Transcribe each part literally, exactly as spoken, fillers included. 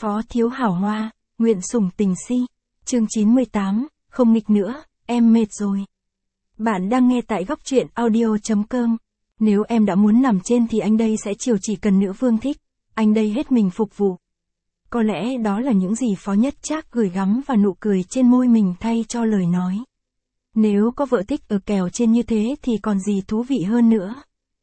Phó thiếu hảo hoa, nguyện sủng tình si. Chương chín mươi tám, không nghịch nữa, em mệt rồi. Bạn đang nghe tại góc truyện audio chấm com. Nếu em đã muốn nằm trên thì anh đây sẽ chiều chỉ cần nữ vương thích, anh đây hết mình phục vụ. Có lẽ đó là những gì Phó Nhất Trác gửi gắm và nụ cười trên môi mình thay cho lời nói. Nếu có vợ thích ở kèo trên như thế thì còn gì thú vị hơn nữa.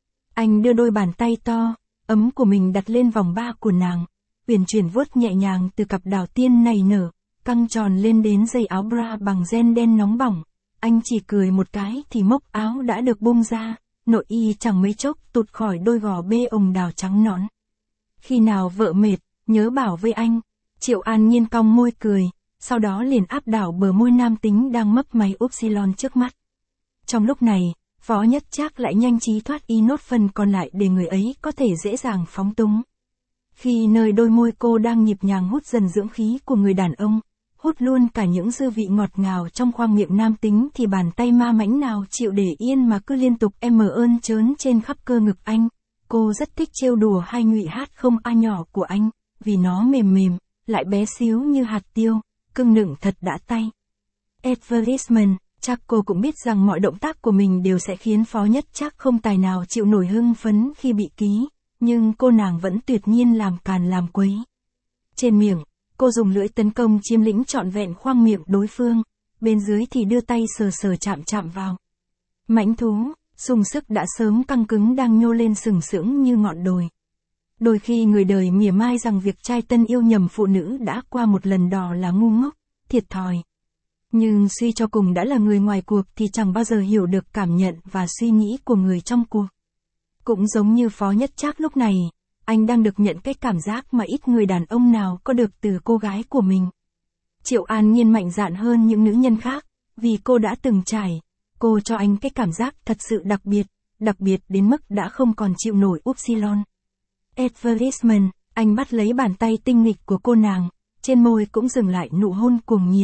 Anh đưa đôi bàn tay to, ấm của mình đặt lên vòng ba của nàng, uyển chuyển vuốt nhẹ nhàng từ cặp đào tiên nảy nở, căng tròn lên đến dây áo bra bằng ren đen nóng bỏng. Anh chỉ cười một cái thì mốc áo đã được bung ra, nội y chẳng mấy chốc tụt khỏi đôi gò bê ồng đào trắng nõn. Khi nào vợ mệt, nhớ bảo với anh. Triệu An Nhiên cong môi cười, sau đó liền áp đảo bờ môi nam tính đang mấp máy upsilon trước mắt. Trong lúc này, Phó Nhất Trác lại nhanh trí thoát y nốt phần còn lại để người ấy có thể dễ dàng phóng túng. Khi nơi đôi môi cô đang nhịp nhàng hút dần dưỡng khí của người đàn ông, hút luôn cả những dư vị ngọt ngào trong khoang miệng nam tính thì bàn tay ma mãnh nào chịu để yên mà cứ liên tục em ơn trớn trên khắp cơ ngực anh. Cô rất thích trêu đùa hai nhụy hát không a nhỏ của anh, vì nó mềm mềm, lại bé xíu như hạt tiêu, cưng nựng thật đã tay. Advertisement, chắc cô cũng biết rằng mọi động tác của mình đều sẽ khiến Phó Nhất Trác không tài nào chịu nổi hưng phấn khi bị ký, nhưng cô nàng vẫn tuyệt nhiên làm càn làm quấy. Trên miệng, cô dùng lưỡi tấn công chiếm lĩnh trọn vẹn khoang miệng đối phương, bên dưới thì đưa tay sờ sờ chạm chạm vào. Mãnh thú, sung sức đã sớm căng cứng đang nhô lên sừng sững như ngọn đồi. Đôi khi người đời mỉa mai rằng việc trai tân yêu nhầm phụ nữ đã qua một lần đò là ngu ngốc, thiệt thòi. Nhưng suy cho cùng đã là người ngoài cuộc thì chẳng bao giờ hiểu được cảm nhận và suy nghĩ của người trong cuộc. Cũng giống như Phó Nhất Trác lúc này, anh đang được nhận cái cảm giác mà ít người đàn ông nào có được từ cô gái của mình. Triệu An Nhiên mạnh dạn hơn những nữ nhân khác, vì cô đã từng trải, cô cho anh cái cảm giác thật sự đặc biệt, đặc biệt đến mức đã không còn chịu nổi upsilon. Advertisement, anh bắt lấy bàn tay tinh nghịch của cô nàng, trên môi cũng dừng lại nụ hôn cuồng nhiệt.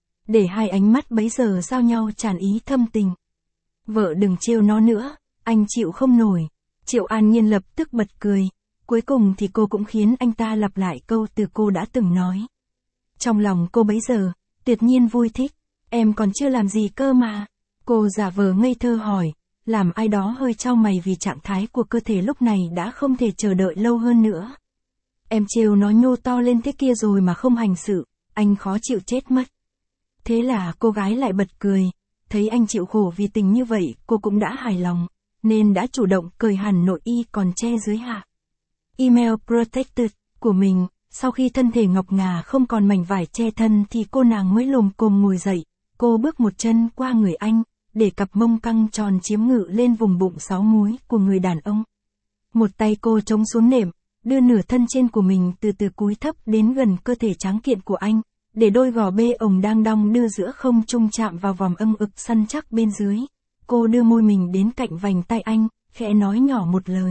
Để hai ánh mắt bấy giờ giao nhau tràn ý thâm tình. Vợ đừng trêu nó nữa, anh chịu không nổi. Triệu An Nhiên lập tức bật cười, cuối cùng thì cô cũng khiến anh ta lặp lại câu từ cô đã từng nói. Trong lòng cô bấy giờ, tuyệt nhiên vui thích, em còn chưa làm gì cơ mà. Cô giả vờ ngây thơ hỏi, làm ai đó hơi chau mày vì trạng thái của cơ thể lúc này đã không thể chờ đợi lâu hơn nữa. Em trêu nó nhô to lên thế kia rồi mà không hành sự, anh khó chịu chết mất. Thế là cô gái lại bật cười, thấy anh chịu khổ vì tình như vậy cô cũng đã hài lòng, nên đã chủ động cởi hẳn nội y còn che dưới hạ. Email protected của mình, sau khi thân thể ngọc ngà không còn mảnh vải che thân thì cô nàng mới lồm cồm ngồi dậy, cô bước một chân qua người anh, để cặp mông căng tròn chiếm ngự lên vùng bụng sáu múi của người đàn ông. Một tay cô chống xuống nệm, đưa nửa thân trên của mình từ từ cúi thấp đến gần cơ thể tráng kiện của anh, để đôi gò bê ồng đang đong đưa giữa không trung chạm vào vòng âm ực săn chắc bên dưới. Cô đưa môi mình đến cạnh vành tay anh, khẽ nói nhỏ một lời.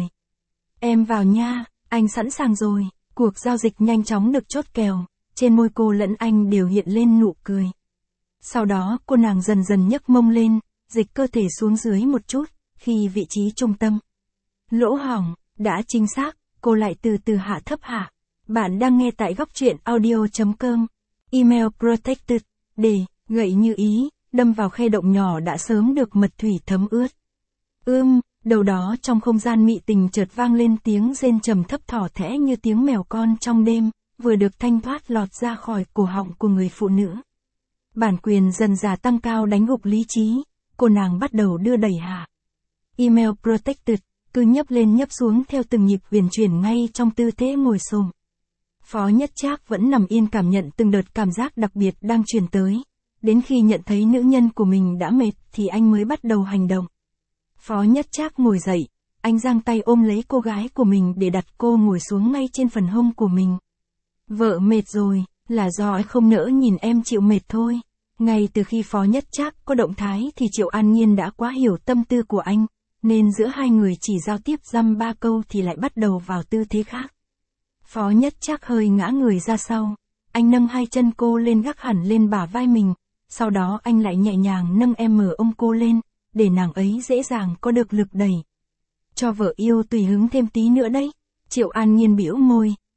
Em vào nha, anh sẵn sàng rồi. Cuộc giao dịch nhanh chóng được chốt kèo, trên môi cô lẫn anh đều hiện lên nụ cười. Sau đó cô nàng dần dần nhấc mông lên, dịch cơ thể xuống dưới một chút, khi vị trí trung tâm. Lỗ hổng, đã chính xác, cô lại từ từ hạ thấp hạ. Bạn đang nghe tại góc truyện audio chấm com. Email protected, để, gậy như ý, đâm vào khe động nhỏ đã sớm được mật thủy thấm ướt. Ưm, đầu đó trong không gian mị tình chợt vang lên tiếng rên trầm thấp thỏ thẽ như tiếng mèo con trong đêm, vừa được thanh thoát lọt ra khỏi cổ họng của người phụ nữ. Bản quyền dần dà tăng cao đánh gục lý trí, cô nàng bắt đầu đưa đẩy hạ. Email protected, cứ nhấp lên nhấp xuống theo từng nhịp huyền chuyển ngay trong tư thế ngồi xổm. Phó Nhất Trác vẫn nằm yên cảm nhận từng đợt cảm giác đặc biệt đang truyền tới. Đến khi nhận thấy nữ nhân của mình đã mệt thì anh mới bắt đầu hành động. Phó Nhất Trác ngồi dậy, anh giang tay ôm lấy cô gái của mình để đặt cô ngồi xuống ngay trên phần hông của mình. Vợ mệt rồi, là do anh không nỡ nhìn em chịu mệt thôi. Ngay từ khi Phó Nhất Trác có động thái thì Triệu An Nhiên đã quá hiểu tâm tư của anh, nên giữa hai người chỉ giao tiếp dăm ba câu thì lại bắt đầu vào tư thế khác. Phó Nhất Trác hơi ngã người ra sau, anh nâng hai chân cô lên gác hẳn lên bả vai mình, sau đó anh lại nhẹ nhàng nâng em mở ôm cô lên, để nàng ấy dễ dàng có được lực đẩy. Cho vợ yêu tùy hứng thêm tí nữa đấy. Triệu An Nhiên bĩu môi,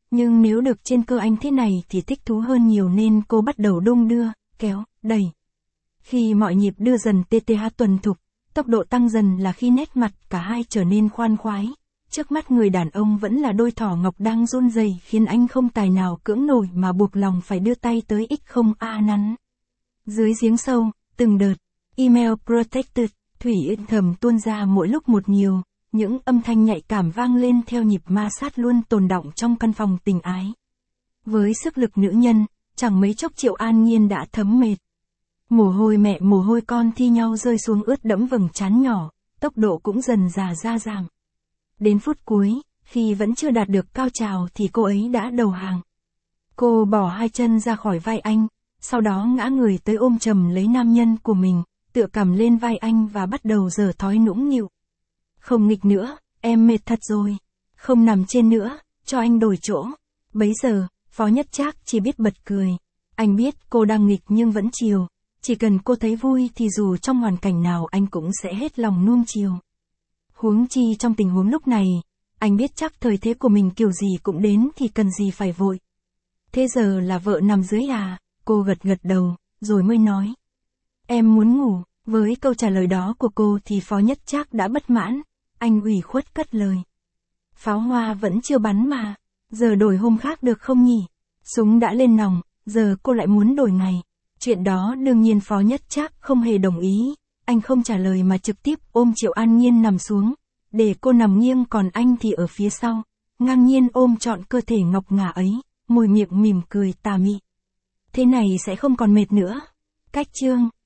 Nhưng nếu được trên cơ anh thế này thì thích thú hơn nhiều nên cô bắt đầu đung đưa, kéo, đẩy. Khi mọi nhịp đưa dần tê tê hát tuần thục, tốc độ tăng dần là khi nét mặt cả hai trở nên khoan khoái. Trước mắt người đàn ông vẫn là đôi thỏ ngọc đang run rẩy khiến anh không tài nào cưỡng nổi mà buộc lòng phải đưa tay tới x không a nắn. Dưới giếng sâu, từng đợt, email protected, thủy êm thầm tuôn ra mỗi lúc một nhiều, những âm thanh nhạy cảm vang lên theo nhịp ma sát luôn tồn đọng trong căn phòng tình ái. Với sức lực nữ nhân, chẳng mấy chốc Triệu An Nhiên đã thấm mệt. Mồ hôi mẹ mồ hôi con thi nhau rơi xuống ướt đẫm vầng trán nhỏ, tốc độ cũng dần dà ra giảm. Đến phút cuối, khi vẫn chưa đạt được cao trào thì cô ấy đã đầu hàng. Cô bỏ hai chân ra khỏi vai anh, sau đó ngã người tới ôm chầm lấy nam nhân của mình, tựa cằm lên vai anh và bắt đầu giở thói nũng nịu. Không nghịch nữa, em mệt thật rồi. Không nằm trên nữa, cho anh đổi chỗ. Bấy giờ, Phó Nhất Trác chỉ biết bật cười. Anh biết cô đang nghịch nhưng vẫn chiều. Chỉ cần cô thấy vui thì dù trong hoàn cảnh nào anh cũng sẽ hết lòng nuông chiều. Huống chi trong tình huống lúc này, anh biết chắc thời thế của mình kiểu gì cũng đến thì cần gì phải vội. Thế giờ là vợ nằm dưới à? Cô gật gật đầu, rồi mới nói. Em muốn ngủ. Với câu trả lời đó của cô thì Phó Nhất Trác đã bất mãn. Anh ủy khuất cất lời. Pháo hoa vẫn chưa bắn mà. Giờ đổi hôm khác được không nhỉ? Súng đã lên nòng, giờ cô lại muốn đổi ngày. Chuyện đó đương nhiên Phó Nhất Trác không hề đồng ý. Anh không trả lời mà trực tiếp ôm Triệu An Nhiên nằm xuống. Để cô nằm nghiêng còn anh thì ở phía sau. Ngang nhiên ôm trọn cơ thể ngọc ngà ấy, môi miệng mỉm cười tà mị. Thế này sẽ không còn mệt nữa. Cách chương